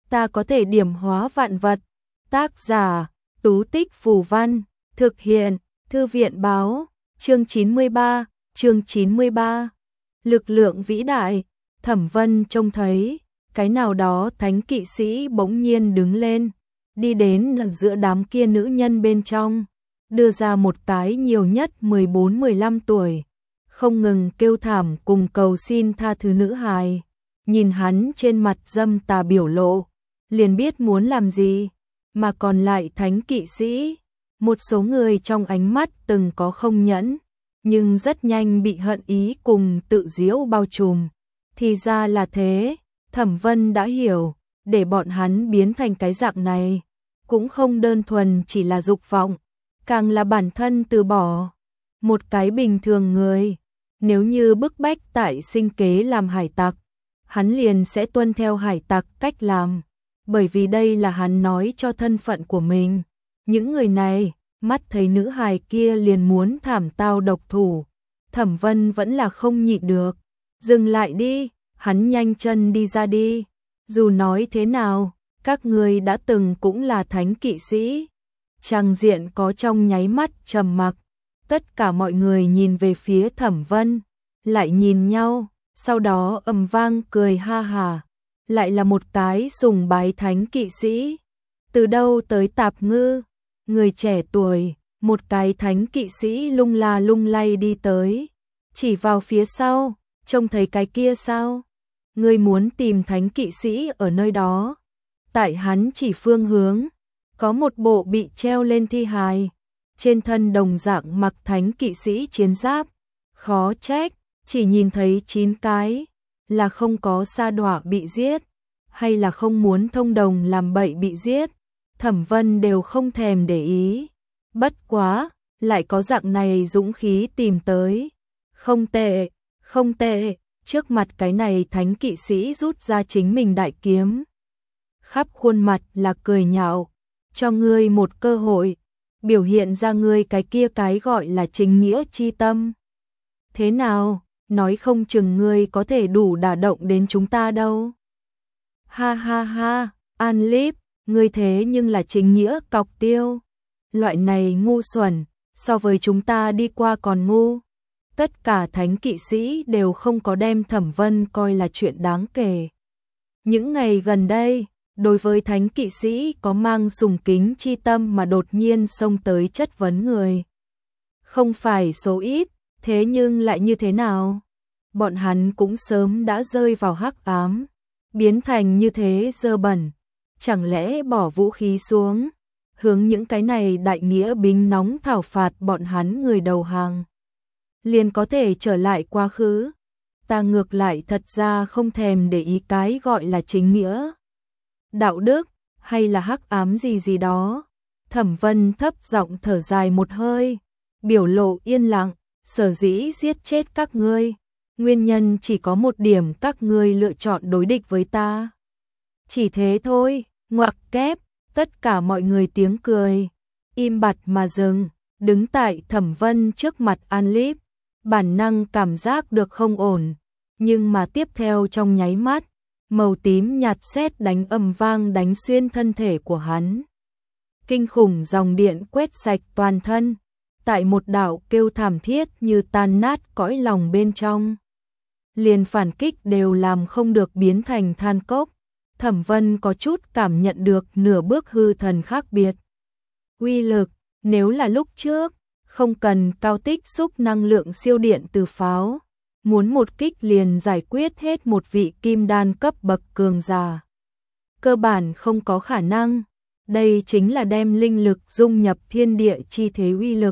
ta có thể điểm hóa vạn vật. Tác giả, Tú Tích Phù Văn, thực hiện, Thư viện Báo, chương 93. Lực lượng vĩ đại. Thẩm Vân trông thấy, cái nào đó thánh kỵ sĩ bỗng nhiên đứng lên, đi đến giữa đám kia nữ nhân bên trong, đưa ra một cái nhiều nhất 14-15 tuổi, không ngừng kêu thảm cùng cầu xin tha thứ nữ hài. Nhìn hắn trên mặt dâm tà biểu lộ, liền biết muốn làm gì, mà còn lại thánh kỵ sĩ, một số người trong ánh mắt từng có không nhẫn, nhưng rất nhanh bị hận ý cùng tự giễu bao trùm. Thì ra là thế, Thẩm Vân đã hiểu, để bọn hắn biến thành cái dạng này, cũng không đơn thuần chỉ là dục vọng, càng là bản thân từ bỏ. Một cái bình thường người, nếu như bức bách tại sinh kế làm hải tặc, hắn liền sẽ tuân theo hải tặc cách làm, bởi vì đây là hắn nói cho thân phận của mình. Những người này, mắt thấy nữ hài kia liền muốn thảm tao độc thủ, Thẩm Vân vẫn là không nhịn được. Dừng lại đi, hắn nhanh chân đi ra đi. Dù nói thế nào, các ngươi đã từng cũng là thánh kỵ sĩ. Tràng diện có trong nháy mắt trầm mặc, tất cả mọi người nhìn về phía Thẩm Vân, lại nhìn nhau, sau đó ầm vang cười ha hả. Lại là một cái sùng bái thánh kỵ sĩ. Từ đâu tới tạp ngư? Người trẻ tuổi, một cái thánh kỵ sĩ lung la lung lay đi tới, chỉ vào phía sau, trông thấy cái kia sao? Ngươi muốn tìm thánh kỵ sĩ ở nơi đó. Tại hắn chỉ phương hướng, có một bộ bị treo lên thi hài, trên thân đồng dạng mặc thánh kỵ sĩ chiến giáp. Khó trách, chỉ nhìn thấy 9 cái, là không có sa đọa bị giết, hay là không muốn thông đồng làm bậy bị giết. Thẩm Vân đều không thèm để ý. Bất quá, lại có dạng này dũng khí tìm tới. Không tệ, không tệ. Trước mặt cái này thánh kỵ sĩ rút ra chính mình đại kiếm, khắp khuôn mặt là cười nhạo. Cho ngươi một cơ hội, biểu hiện ra ngươi cái kia cái gọi là chính nghĩa chi tâm. Thế nào, nói không chừng ngươi có thể đủ đả động đến chúng ta đâu. Ha ha ha, An Líp, ngươi thế nhưng là chính nghĩa cọc tiêu. Loại này ngu xuẩn, so với chúng ta đi qua còn ngu. Tất cả thánh kỵ sĩ đều không có đem Thẩm Vân coi là chuyện đáng kể. Những ngày gần đây, đối với thánh kỵ sĩ có mang sùng kính chi tâm mà đột nhiên xông tới chất vấn người, không phải số ít, thế nhưng lại như thế nào? Bọn hắn cũng sớm đã rơi vào hắc ám, biến thành như thế dơ bẩn. Chẳng lẽ bỏ vũ khí xuống, hướng những cái này đại nghĩa binh nóng thảo phạt bọn hắn người đầu hàng, liền có thể trở lại quá khứ? Ta ngược lại thật ra không thèm để ý cái gọi là chính nghĩa, đạo đức, hay là hắc ám gì gì đó. Thẩm Vân thấp giọng thở dài một hơi, biểu lộ yên lặng. Sở dĩ giết chết các ngươi, nguyên nhân chỉ có một điểm, các ngươi lựa chọn đối địch với ta. Chỉ thế thôi. Ngoặc kép, tất cả mọi người tiếng cười im bặt mà dừng. Đứng tại Thẩm Vân trước mặt An Líp, bản năng cảm giác được không ổn, nhưng mà tiếp theo trong nháy mắt, màu tím nhạt sét đánh ầm vang đánh xuyên thân thể của hắn. Kinh khủng dòng điện quét sạch toàn thân, tại một đạo kêu thảm thiết như tan nát cõi lòng bên trong. Liền phản kích đều làm không được, biến thành than cốc. Thẩm Vân có chút cảm nhận được nửa bước hư thần khác biệt. Uy lực, nếu là lúc trước, không cần cao tích xúc năng lượng siêu điện từ pháo, muốn một kích liền giải quyết hết một vị kim đan cấp bậc cường giả, cơ bản không có khả năng. Đây chính là đem linh lực dung nhập thiên địa chi thế uy lực.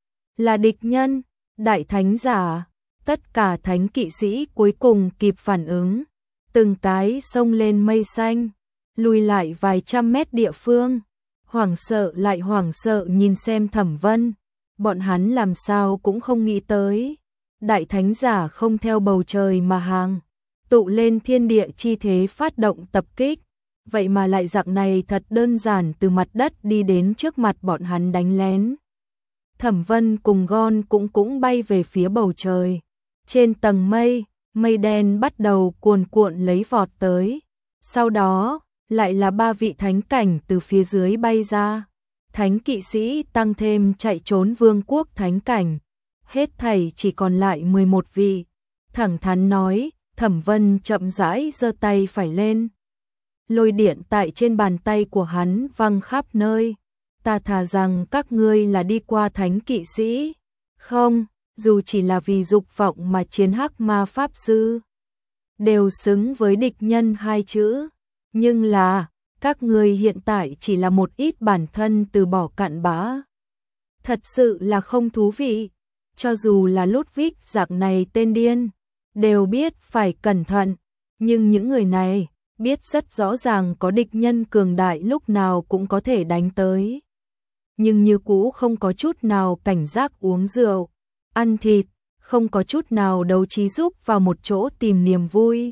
Là địch nhân, đại thánh giả. Tất cả thánh kỵ sĩ cuối cùng kịp phản ứng, từng cái xông lên mây xanh, lùi lại vài trăm mét địa phương, hoảng sợ lại hoảng sợ nhìn xem Thẩm Vân. Bọn hắn làm sao cũng không nghĩ tới, đại thánh giả không theo bầu trời mà hàng, tụ lên thiên địa chi thế phát động tập kích, vậy mà lại dạng này thật đơn giản từ mặt đất đi đến trước mặt bọn hắn đánh lén. Thẩm Vân cùng Gon cũng bay về phía bầu trời. Trên tầng mây, mây đen bắt đầu cuồn cuộn lấy vọt tới. Sau đó, lại là 3 vị thánh cảnh từ phía dưới bay ra. Thánh kỵ sĩ tăng thêm chạy trốn vương quốc thánh cảnh. Hết thảy chỉ còn lại 11 vị. Thẳng thắn nói, Thẩm Vân chậm rãi giơ tay phải lên. Lôi điện tại trên bàn tay của hắn văng khắp nơi. Ta thà rằng các ngươi là đi qua thánh kỵ sĩ. Không, dù chỉ là vì dục vọng mà chiến hắc ma pháp sư. Đều xứng với địch nhân 2 chữ. Nhưng là, các ngươi hiện tại chỉ là một ít bản thân từ bỏ cặn bã. Thật sự là không thú vị. Cho dù là Ludwig dạng này tên điên, đều biết phải cẩn thận. Nhưng những người này biết rất rõ ràng có địch nhân cường đại lúc nào cũng có thể đánh tới. Nhưng như cũ không có chút nào cảnh giác uống rượu, ăn thịt, không có chút nào đấu trí giúp vào một chỗ tìm niềm vui.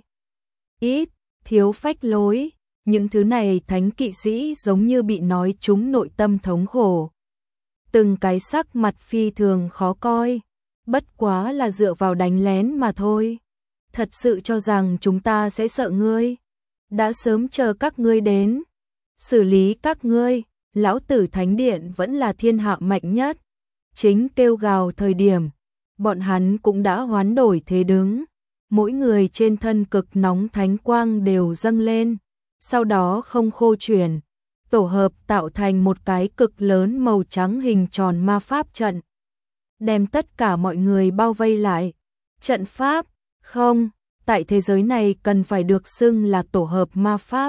Ít, thiếu phách lối, những thứ này thánh kỵ sĩ giống như bị nói trúng nội tâm thống khổ. Từng cái sắc mặt phi thường khó coi, bất quá là dựa vào đánh lén mà thôi. Thật sự cho rằng chúng ta sẽ sợ ngươi? Đã sớm chờ các ngươi đến, xử lý các ngươi. Lão tử thánh điện vẫn là thiên hạ mạnh nhất. Chính kêu gào thời điểm, bọn hắn cũng đã hoán đổi thế đứng. Mỗi người trên thân cực nóng thánh quang đều dâng lên, sau đó không khô chuyển, tổ hợp tạo thành một cái cực lớn màu trắng hình tròn ma pháp trận. Đem tất cả mọi người bao vây lại. Trận pháp, không, tại thế giới này cần phải được xưng là tổ hợp ma pháp.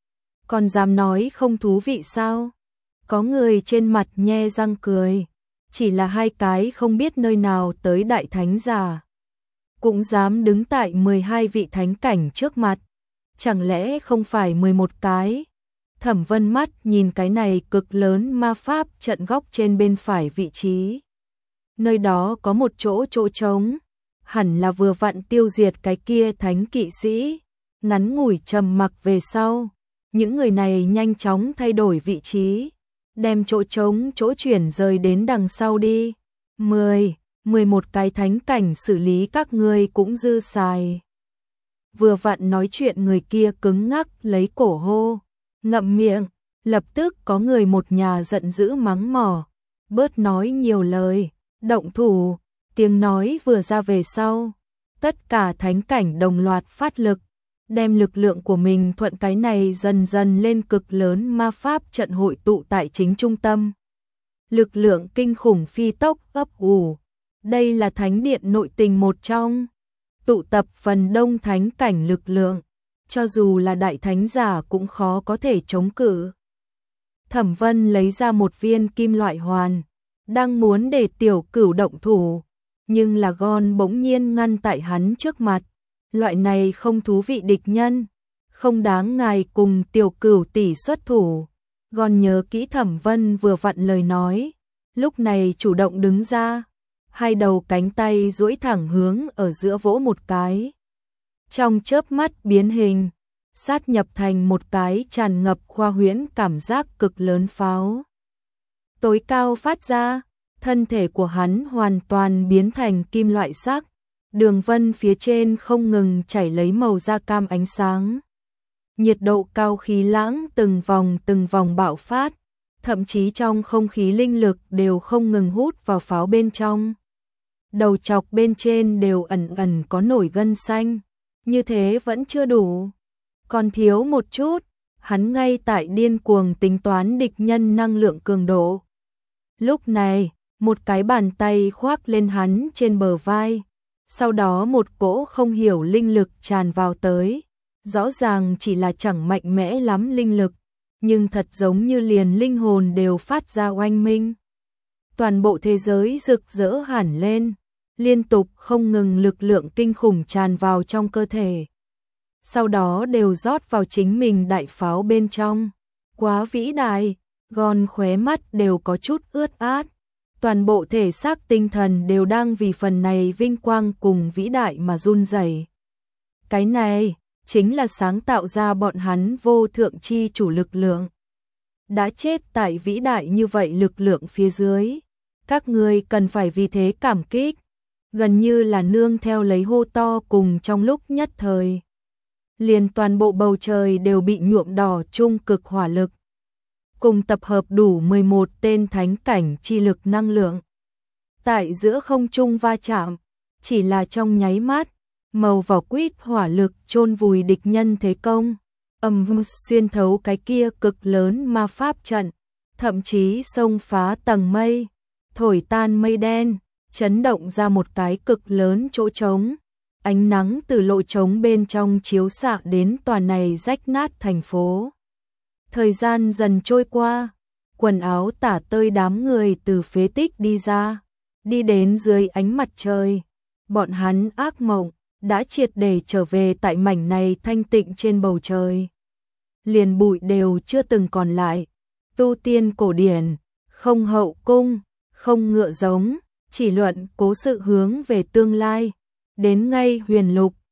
Còn dám nói không thú vị sao? Có người trên mặt nhe răng cười, chỉ là 2 cái không biết nơi nào tới đại thánh giả. Cũng dám đứng tại 12 vị thánh cảnh trước mặt, chẳng lẽ không phải 11 cái? Thẩm Vân mắt nhìn cái này cực lớn ma pháp trận góc trên bên phải vị trí. Nơi đó có một chỗ trống, hẳn là vừa vặn tiêu diệt cái kia thánh kỵ sĩ. Ngắn ngủi trầm mặc về sau, những người này nhanh chóng thay đổi vị trí. Đem chỗ trống chỗ chuyển rời đến đằng sau đi. 11 cái thánh cảnh xử lý các ngươi cũng dư xài. Vừa vặn nói chuyện người kia cứng ngắc lấy cổ hô. Ngậm miệng, lập tức có người một nhà giận dữ mắng mỏ. Bớt nói nhiều lời, động thủ. Tiếng nói vừa ra về sau. Tất cả thánh cảnh đồng loạt phát lực. Đem lực lượng của mình thuận cái này dần dần lên cực lớn ma pháp trận hội tụ tại chính trung tâm. Lực lượng kinh khủng phi tốc ấp ủ. Đây là thánh điện nội tình một trong. Tụ tập phần đông thánh cảnh lực lượng. Cho dù là đại thánh giả cũng khó có thể chống cự. Thẩm Vân lấy ra một viên kim loại hoàn. Đang muốn để tiểu cửu động thủ. Nhưng là Gon bỗng nhiên ngăn tại hắn trước mặt. Loại này không thú vị địch nhân, không đáng ngài cùng tiểu cửu tỷ xuất thủ. Gon nhớ kỹ Thẩm Vân vừa vặn lời nói, lúc này chủ động đứng ra, 2 đầu cánh tay duỗi thẳng hướng ở giữa vỗ một cái. Trong chớp mắt biến hình, sát nhập thành một cái tràn ngập khoa huyễn cảm giác cực lớn pháo. Tối cao phát ra, thân thể của hắn hoàn toàn biến thành kim loại sắc. Đường vân phía trên không ngừng chảy lấy màu da cam ánh sáng. Nhiệt độ cao khí lãng từng vòng bạo phát, thậm chí trong không khí linh lực đều không ngừng hút vào pháo bên trong. Đầu chọc bên trên đều ẩn có nổi gân xanh, như thế vẫn chưa đủ. Còn thiếu một chút, hắn ngay tại điên cuồng tính toán địch nhân năng lượng cường độ. Lúc này, một cái bàn tay khoác lên hắn trên bờ vai. Sau đó một cỗ không hiểu linh lực tràn vào tới. Rõ ràng chỉ là chẳng mạnh mẽ lắm linh lực, nhưng thật giống như liền linh hồn đều phát ra oanh minh. Toàn bộ thế giới rực rỡ hẳn lên, liên tục không ngừng lực lượng kinh khủng tràn vào trong cơ thể. Sau đó đều rót vào chính mình đại pháo bên trong. Quá vĩ đại, Gon khóe mắt đều có chút ướt át. Toàn bộ thể xác tinh thần đều đang vì phần này vinh quang cùng vĩ đại mà run rẩy. Cái này chính là sáng tạo ra bọn hắn vô thượng chi chủ lực lượng. Đã chết tại vĩ đại như vậy lực lượng phía dưới. Các ngươi cần phải vì thế cảm kích. Gần như là nương theo lấy hô to cùng trong lúc nhất thời. liền toàn bộ bầu trời đều bị nhuộm đỏ trung cực hỏa lực. Cùng tập hợp đủ 11 tên thánh cảnh chi lực năng lượng. Tại giữa không trung va chạm, chỉ là trong nháy mắt, màu vỏ quýt hỏa lực chôn vùi địch nhân thế công, xuyên thấu cái kia cực lớn ma pháp trận, thậm chí xông phá tầng mây, thổi tan mây đen, chấn động ra một cái cực lớn chỗ trống. Ánh nắng từ lỗ trống bên trong chiếu xạ đến tòa này rách nát thành phố. Thời gian dần trôi qua, quần áo tả tơi đám người từ phế tích đi ra, đi đến dưới ánh mặt trời. Bọn hắn ác mộng đã triệt để trở về tại mảnh này thanh tịnh trên bầu trời. Liền bụi đều chưa từng còn lại, tu tiên cổ điển, không hậu cung, không ngựa giống, chỉ luận cố sự hướng về tương lai. Đến ngay huyền lục,